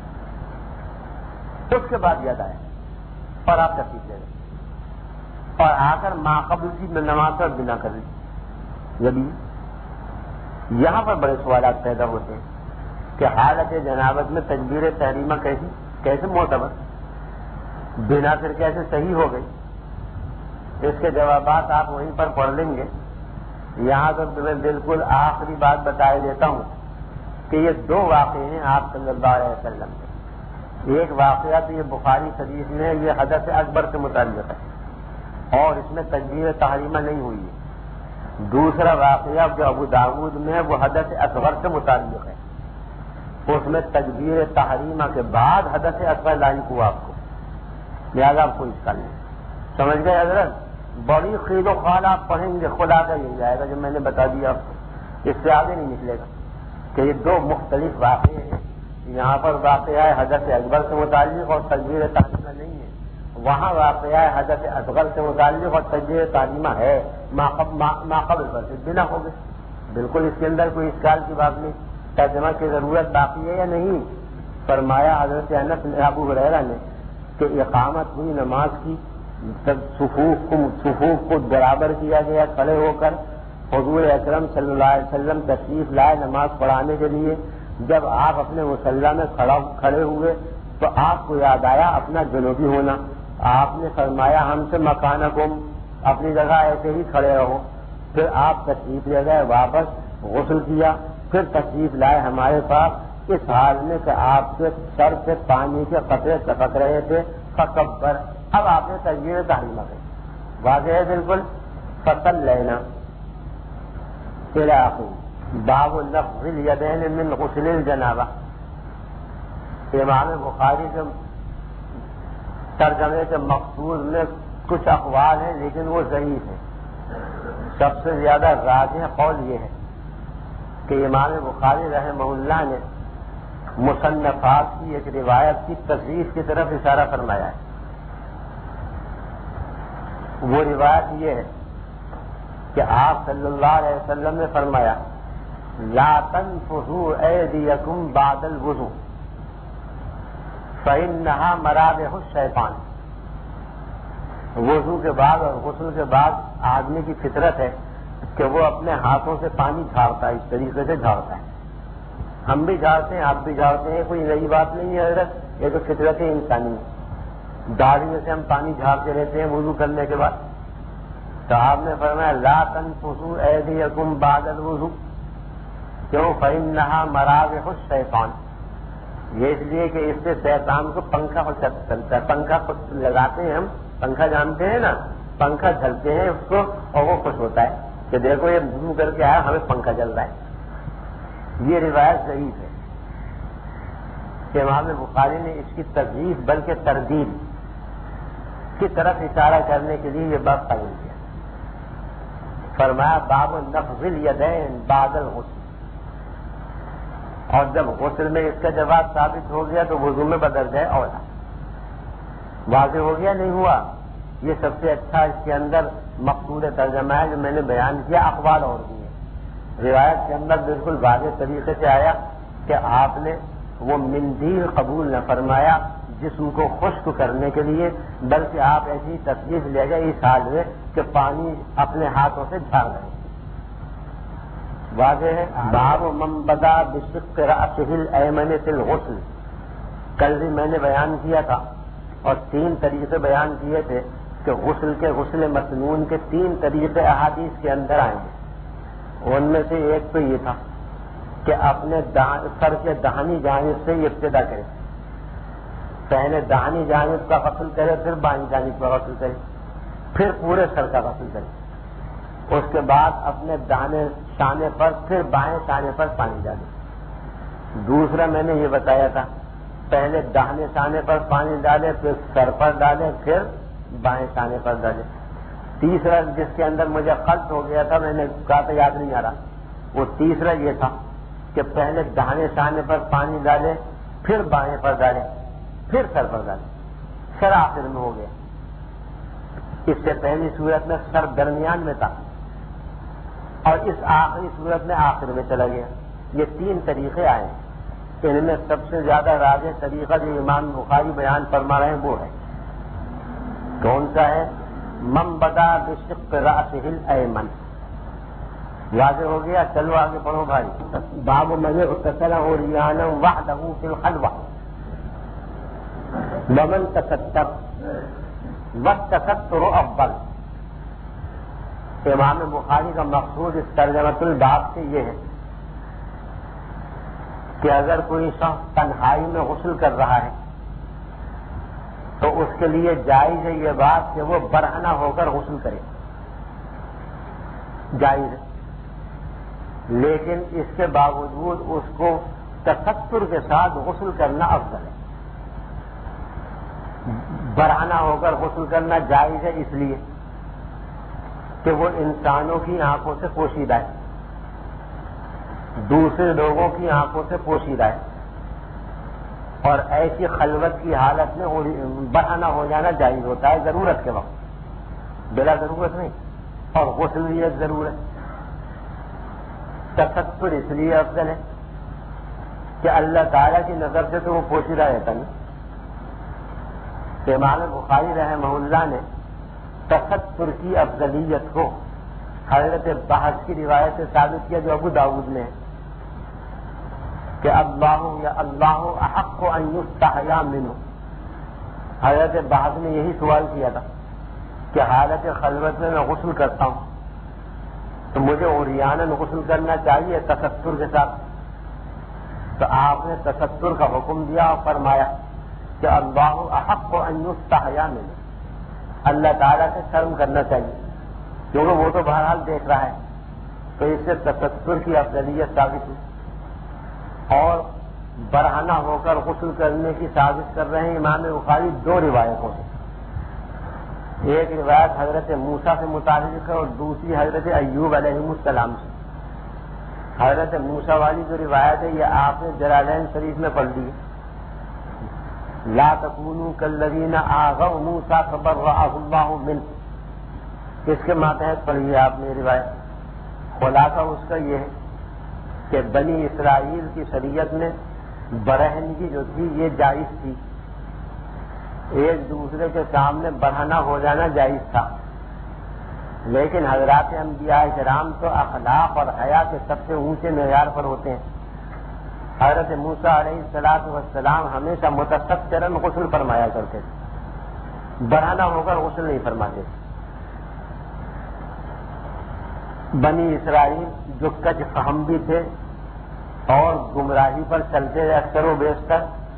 اس کے بعد یاد آیا اور آپ تشریف لے گئے اور آ کر ماقبل کی نماز پر بنا کر لی۔ جبھی یہاں پر بڑے سوالات پیدا ہوتے ہیں کہ حالت جنابت میں تکبیر تحریمہ کیسی کیسے معتبر، بنا پھر کیسے صحیح ہو گئی؟ اس کے جوابات آپ وہیں پر پڑھ لیں گے۔ یہاں تو میں بالکل آخری بات بتائے دیتا ہوں کہ یہ دو واقعے ہیں آپ صلی اللہ علیہ وسلم کے۔ ایک واقعہ تو یہ بخاری شریف میں یہ حدث اکبر سے متعلق ہے اور اس میں تکبیر تحریمہ نہیں ہوئی ہے۔ دوسرا واقعہ جو ابو داؤد میں وہ حدث اصغر سے متعلق ہے، اس میں تکبیر تحریمہ کے بعد حدث اصغر لاحق ہوا آپ کو، لہٰذا آپ کو اس کا نہیں سمجھ گئے حضرت۔ بڑی خیر و خال آپ پڑھیں گے، خدا کا یہ جائے گا جو میں نے بتا دیا آپ کو، اس سے آگے نہیں نکلے گا کہ یہ دو مختلف واقعے ہیں۔ یہاں پر واقعہ ہے حدث اکبر سے متعلق اور تکبیر تحریمہ نہیں ہے، وہاں واقعہ ہے حدث اصغر سے متعلق اور تکبیر تحریمہ ہے، ماقبل پر سے بنا ہو گئے۔ بالکل اس کے اندر کوئی اشکال کی بات نہیں، ترجمہ کی ضرورت باقی ہے یا نہیں؟ فرمایا حضرت انس ابو ہریرہ نے کہ اقامت ہوئی نماز کی، صفوف کو صفوف کو برابر کیا گیا کھڑے ہو کر، حضور اکرم صلی اللہ علیہ وسلم تشریف لائے نماز پڑھانے کے لیے۔ جب آپ اپنے مصلی میں کھڑے ہوئے تو آپ کو یاد آیا اپنا جنوبی ہونا، آپ نے فرمایا ہم سے مکانکم، اپنی جگہ ایسے ہی کھڑے رہو۔ پھر آپ تشریف لے گئے واپس، غسل کیا، پھر تشریف لائے ہمارے پاس اس حال میں کہ آپ کے سر سے پانی کے قطرے ٹپک رہے تھے، فکبر، اب آپ نے تکبیر تحریمہ کی، واضح ہے بالکل۔ فصل لینا باب لفظ الیدین من غسل الجنابہ، امام بخاری کے ترجمے کے مقصود میں کچھ اقوال ہیں لیکن وہ ضعیف ہیں۔ سب سے زیادہ راجح قول یہ ہے کہ امام بخاری رحمہ اللہ نے مصنفات کی ایک روایت کی تصحیح کی طرف اشارہ فرمایا ہے۔ وہ روایت یہ ہے کہ آپ صلی اللہ علیہ وسلم نے فرمایا لا تنفضوا ایدیکم بعد الوضوء فإنها مرابح الشیطان۔ وضو کے بعد اور غسل کے بعد آدمی کی فطرت ہے کہ وہ اپنے ہاتھوں سے پانی جھاڑتا ہے، اس طریقے سے جھاڑتا ہے، ہم بھی جھاڑتے ہیں، آپ بھی جھاڑتے ہیں، کوئی نئی بات نہیں ہے حضرت، یہ تو فطرت انسانی ہے۔ داڑھی سے ہم پانی جھاڑتے رہتے ہیں وضو کرنے کے بعد۔ تو آپ نے فرمایا لا تنفسوا ایدیکم بعد الوضوء، کیوں؟ فإنھا مراوح الشیطان، یہ اس لیے کہ اس سے شیطان کو پنکھا چلتا ہے، پنکھا لگاتے ہیں ہم، پنکھا جانتے ہیں نا، پنکھا چلتے ہیں اس کو اور وہ خوش ہوتا ہے کہ دیکھو یہ وضو کر کے آیا، ہمیں پنکھا چل رہا ہے۔ یہ روایت ضعیف ہے کہ امام بخاری نے اس کی تضعیف بلکہ تردید کی طرف اشارہ کرنے کے لیے یہ بات قائم کیا۔ فرمایا باب نفض الیدین بعد الغسل، اور جب غسل میں اس کا جواب ثابت ہو گیا تو وضو میں بدل جائے اولا۔ واضح ہو گیا نہیں ہوا؟ یہ سب سے اچھا اس کے اندر مقصود ترجمہ ہے جو میں نے بیان کیا۔ اقوال اور بھی ہیں، روایت کے اندر بالکل واضح طریقے سے آیا کہ آپ نے وہ مندیل قبول نہ فرمایا جسم کو خشک کرنے کے لیے، بلکہ آپ ایسی تصریف لے گئے اس حال میں کہ پانی اپنے ہاتھوں سے جھاڑ رہے ہیں۔ واضح ہے۔ باب من بدا بشق رأسہ الایمن فی الغسل، کل بھی میں نے بیان کیا تھا اور تین طریقے بیان کیے تھے کہ غسل کے غسل مسنون کے تین طریقے احادیث کے اندر آئیں گے۔ ان میں سے ایک تو یہ تھا کہ اپنے سر کے داہنی جانب سے ابتدا کرے، پہلے داہنی جانب کا غسل کرے، پھر بائیں جانب کا غسل کرے، پھر پورے سر کا غسل کرے، اس کے بعد اپنے داہنے شانے پر پھر بائیں شانے پر پانی ڈالے۔ دوسرا میں نے یہ بتایا تھا پہلے داہنے شانے پر پانی ڈالے، پھر سر پر ڈالے، پھر بائیں شانے پر ڈالے۔ تیسرا جس کے اندر مجھے خلط ہو گیا تھا، میں نے کہا تو یاد نہیں آ رہا، وہ تیسرا یہ تھا کہ پہلے داہنے شانے پر پانی ڈالے، پھر بائیں پر ڈالے، پھر سر پر ڈالے، سر آخر میں ہو گیا۔ اس سے پہلی صورت میں سر درمیان میں تھا اور اس آخری صورت میں آخر میں چلا گیا۔ یہ تین طریقے آئے، ان میں سب سے زیادہ راجح طریقہ جو امام بخاری بیان فرما رہے ہیں وہ ہے کون سا ہے؟ من بدا بشق رأسہ الایمن۔ واضح ہو گیا؟ چلو آگے پڑھو بھائی۔ باب من اغتسل عریانا وحدہ فی الخلوہ ومن تستر والتستر افضل۔ امام بخاری کا مقصود اس ترجمۃ الباب سے یہ ہے کہ اگر کوئی شخص تنہائی میں غسل کر رہا ہے تو اس کے لیے جائز ہے یہ بات کہ وہ برہنہ ہو کر غسل کرے، جائز ہے، لیکن اس کے باوجود اس کو تستر کے ساتھ غسل کرنا افضل ہے۔ برہنہ ہو کر غسل کرنا جائز ہے اس لیے کہ وہ انسانوں کی آنکھوں سے پوشیدہ ہے، دوسرے لوگوں کی آنکھوں سے پوشیدہ ہے، اور ایسی خلوت کی حالت میں برہنہ ہو جانا جائز ہوتا ہے ضرورت کے وقت، بلا ضرورت نہیں، اور غسل بھی ایک ضرورت۔ تستر اس لیے افضل ہے کہ اللہ تعالیٰ کی نظر سے تو وہ پوشیدہ رہتا نہیں۔ امام بخاری رحمہ اللہ نے تستر کی افضلیت کو حضرت بحث کی روایت سے ثابت کیا جو ابو داؤد میں ہے کہ اللہ یا اللہ احق ان یستحیا منہ۔ حضرت بحث نے یہی سوال کیا تھا کہ حالت خلوت میں میں غسل کرتا ہوں تو مجھے عریاناً غسل کرنا چاہیے تستر کے ساتھ؟ تو آپ نے تستر کا حکم دیا اور فرمایا کہ اللہ احق ان یستحیا منہ، اللہ تعالیٰ سے شرم کرنا چاہیے کیونکہ وہ تو بہرحال دیکھ رہا ہے، تو اس سے تستر کی افضلیت ثابت ہوئی۔ اور برہنہ ہو کر غسل کرنے کی ثابت کر رہے ہیں امام بخاری دو روایتوں سے، ایک روایت حضرت موسیٰ سے متعلق ہے اور دوسری حضرت ایوب علیہ السلام سے۔ حضرت موسیٰ والی جو روایت ہے یہ آپ نے جلالین شریف میں پڑھ لی ہے، لا تکونوا کالذین آذوا موسیٰ فبرأہ اللہ منہ، اس کے ماتحت پڑھی ہے آپ نے روایت۔ خلاصہ اس کا یہ ہے کہ بنی اسرائیل کی شریعت میں برہنگی جو تھی یہ جائز تھی، ایک دوسرے کے سامنے برہنہ ہو جانا جائز تھا، لیکن حضرات انبیاء کرام تو اخلاق اور حیا کے سب سے اونچے معیار پر ہوتے ہیں۔ حضرت موسیٰ علیہ الصلوۃ والسلام ہمیشہ متسترن غسل فرمایا کرتے تھے، برہنہ ہو کر غسل نہیں فرماتے تھے۔ بنی اسرائیل جو کج فہم بھی تھے اور گمراہی پر چلتے رہے اکثر و بیشتر،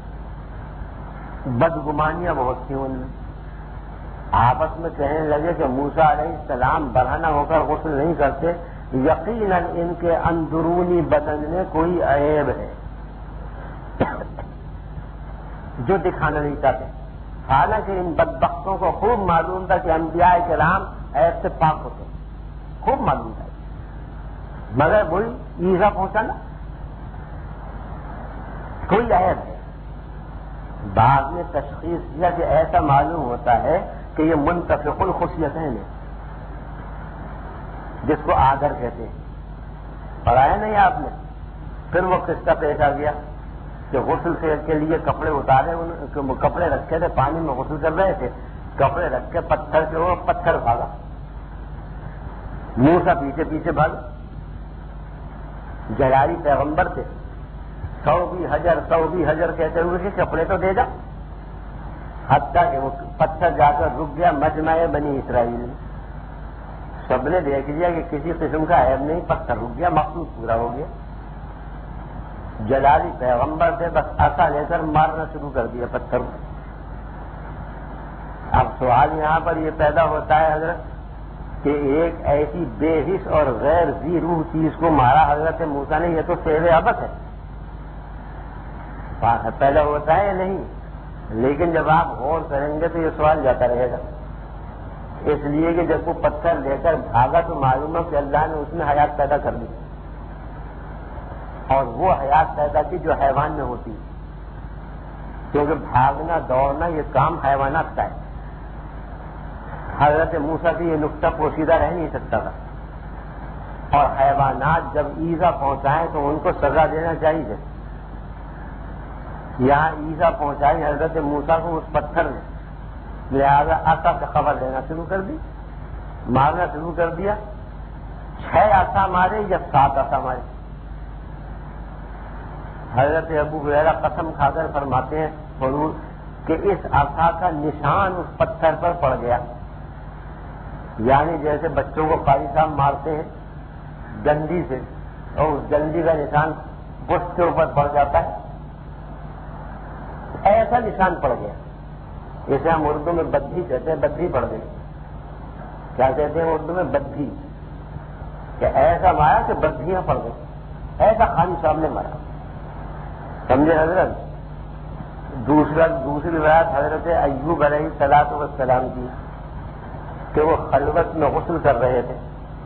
بدگمانیاں بہت تھیں ان میں، آپس میں کہنے لگے کہ موسیٰ علیہ السلام برہنہ ہو کر غسل نہیں کرتے، یقیناً ان کے اندرونی بدن میں کوئی عیب ہے جو دکھانا نہیں چاہتے، حالانکہ ان بدبختوں کو خوب معلوم تھا کہ انبیاء کرام عیب سے پاک ہوتے، خوب معلوم تھا، مگر وہی ایزا پہنچانا کوئی عیب ہے۔ بعض نے تشخیص کیا کہ ایسا معلوم ہوتا ہے کہ یہ منتفق الخصیتین ہے، جس کو آگر کہتے ہیں، پڑھایا نہیں آپ نے؟ پھر وہ قصہ پیش آ گیا کہ غسل کے لیے کپڑے اتارے، کپڑے رکھے تھے، پانی میں غسل کر رہے تھے، کپڑے رکھ کے پتھر کے وہ پتھر بھاگا، موسیٰ پیچھے پیچھے بھاگا، جلاری پیغمبر تھے، سو بھی حجر سو بھی حجر کہتے ہوئے کہ کپڑے تو دے جا، حتیٰ کہ وہ پتھر جا کر رک گیا مجمع بنی اسرائیل میں، سب نے دیکھ لیا کہ کسی قسم کا عیب نہیں، پتھر رک گیا، مقصود پورا ہو گیا۔ جلالی پیغمبر تھے، بس عصا لے کر مارنا شروع کر دیا پتھر کو۔ اب سوال یہاں پر یہ پیدا ہوتا ہے حضرت کہ ایک ایسی بے حس اور غیر ذی روح چیز کو مارا حضرت موسیٰ نے، یہ تو فعل عبث ہے، پیدا ہوتا ہے یا نہیں؟ لیکن جب آپ غور کریں گے تو یہ سوال جاتا رہے گا، اس لیے کہ جب وہ پتھر لے کر بھاگا تو معلوم ہے کہ اللہ نے اس میں حیات پیدا کر دی، اور وہ حیات پیدا کی جو حیوان میں ہوتی ہے، کیونکہ بھاگنا دوڑنا یہ کام حیوانات کا ہے۔ حضرت موسیٰ سے یہ نقطہ پوشیدہ رہ نہیں سکتا تھا، اور حیوانات جب ایذا پہنچائیں تو ان کو سزا دینا چاہیے۔ یہاں ایذا پہنچائی حضرت موسیٰ کو اس پتھر نے، لہذا عصا سے خبر لینا شروع کر دی، مارنا شروع کر دیا، چھ عصا مارے یا سات عصا مارے۔ حضرت ابو ہریرہ قسم کھا کر فرماتے ہیں حضور کہ اس عصا کا نشان اس پتھر پر پڑ گیا، یعنی جیسے بچوں کو قاری صاحب مارتے ہیں ڈنڈی سے اور اس ڈنڈی کا نشان بش کے اوپر پڑ جاتا ہے، ایسا نشان پڑ گیا، جیسے ہم اردو میں بدھی کہتے ہیں، بدھی پڑ گئی، کیا کہتے ہیں اردو میں؟ بدھی، کہ ایسا مارا کہ بدھیاں پڑ گئی، ایسا خان صاحب نے مارا، سمجھے حضرت؟ دوسرا دوسری روایت حضرت ایوب علیہ الصلوۃ والسلام کی کہ وہ خلوت میں غسل کر رہے تھے،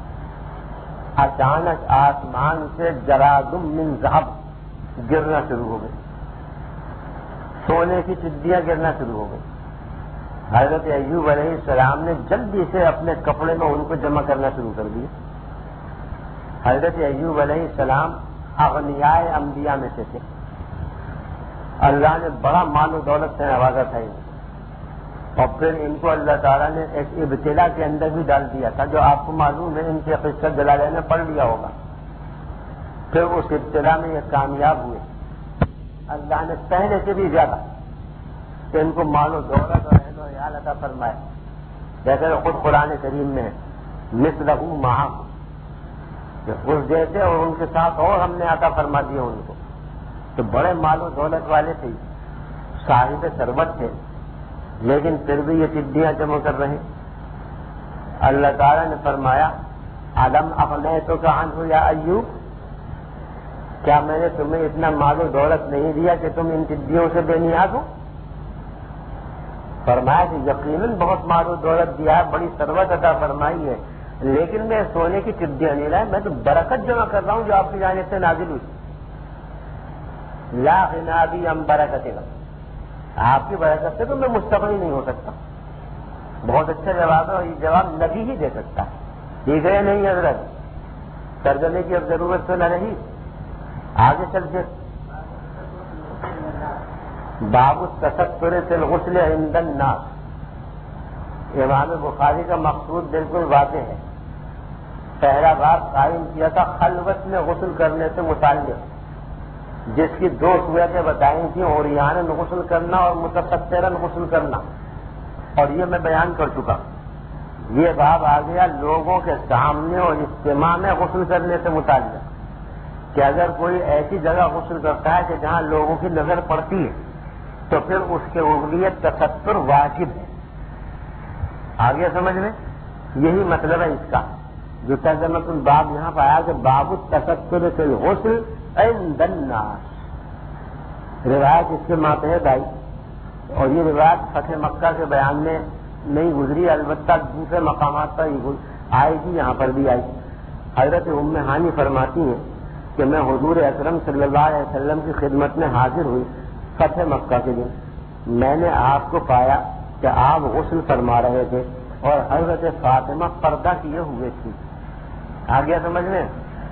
اچانک آسمان سے جرادم من ذہب گرنا شروع ہو گئی، سونے کی چڈیاں گرنا شروع ہو گئی۔ حضرت ایوب علیہ السلام نے جلدی سے اپنے کپڑے میں ان کو جمع کرنا شروع کر دیا۔ حضرت ایوب علیہ السلام اغنیاء انبیاء میں سے تھے، اللہ نے بڑا مال و دولت سے نوازا تھا ان کو، اور پھر ان کو اللہ تعالیٰ نے ایک ابتلا کے اندر بھی ڈال دیا تھا، جو آپ کو معلوم ہے، ان کے قصہ جلالین نے پڑھ لیا ہوگا۔ پھر اس ابتلا میں یہ کامیاب ہوئے، اللہ نے پہلے سے بھی زیادہ کہ ان کو مال و دولت اور اہل و عیال عطا فرمائے، جیسے خود قرآن کریم میں ہے مثلہ معہ، اس جیسے اور ان کے ساتھ اور ہم نے عطا فرما دیا ان کو، تو بڑے مال و دولت والے تھے، صاحب ثروت تھے، لیکن پھر بھی یہ ٹڈیاں جمع کر رہے ہیں۔ اللہ تعالیٰ نے فرمایا علم اغنیتک عنہ یا ایوب، کیا میں نے تمہیں اتنا مال و دولت نہیں دیا کہ تم ان ٹڈیوں سے بے نیاز ہو؟ فرمایا کہ یقیناً بہت مال و دولت دیا ہے، بڑی ثروت عطا فرمائی ہے، لیکن میں سونے کی ٹڈیاں نہیں لایا، میں تو برکت جمع کر رہا ہوں جو آپ کی جانب سے نازل ہوئی۔ لا غنابی ام برکتک، آپ کی برکت سے تو میں مستغنی نہیں ہو سکتا۔ بہت اچھا جواب ہے، اور یہ جواب نبی ہی دے سکتا ہے، ٹھیک ہے نہیں حضرت؟ ترجمے کی اب ضرورت تو نہ رہی، آگے چلتے۔ باب التستر فی الغسل عند الناس، امام بخاری کا مقصود بالکل واضح ہے، پہلا باب قائم کیا تھا خلوت میں غسل کرنے سے متعلق، جس کی دو صورتیں بتائی تھیں، اوریاناً غسل کرنا اور متفتراً غسل کرنا، اور یہ میں بیان کر چکا۔ یہ باب آ گیا لوگوں کے سامنے اور اجتماع میں غسل کرنے سے متعلق، کہ اگر کوئی ایسی جگہ غسل کرتا ہے کہ جہاں لوگوں کی نظر پڑتی ہے تو پھر اس کے لیے تستر واجب ہے۔ آگے سمجھ میں یہی مطلب ہے اس کا، جو ترجمۃ الباب یہاں پہ آیا کہ باب التستر فی الغسل عند الناس، روایت اس کے ماتحت آئی، اور یہ روایت فتح مکہ کے بیان میں نہیں گزری، البتہ دوسرے مقامات پر آئے گی، یہاں پر بھی آئی۔ حضرت ام ہانی فرماتی ہیں کہ میں حضور اکرم صلی اللہ علیہ وسلم کی خدمت میں حاضر ہوئی فتح مکہ کے دن، میں نے آپ کو پایا کہ آپ غسل فرما رہے تھے اور حضرت فاطمہ پردہ کیے ہوئے تھی۔ آ گیا سمجھ میں؟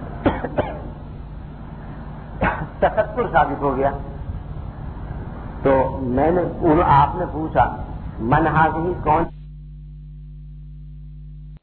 تستر ثابت ہو گیا۔ تو میں نے آپ نے پوچھا من ہاذہ، کون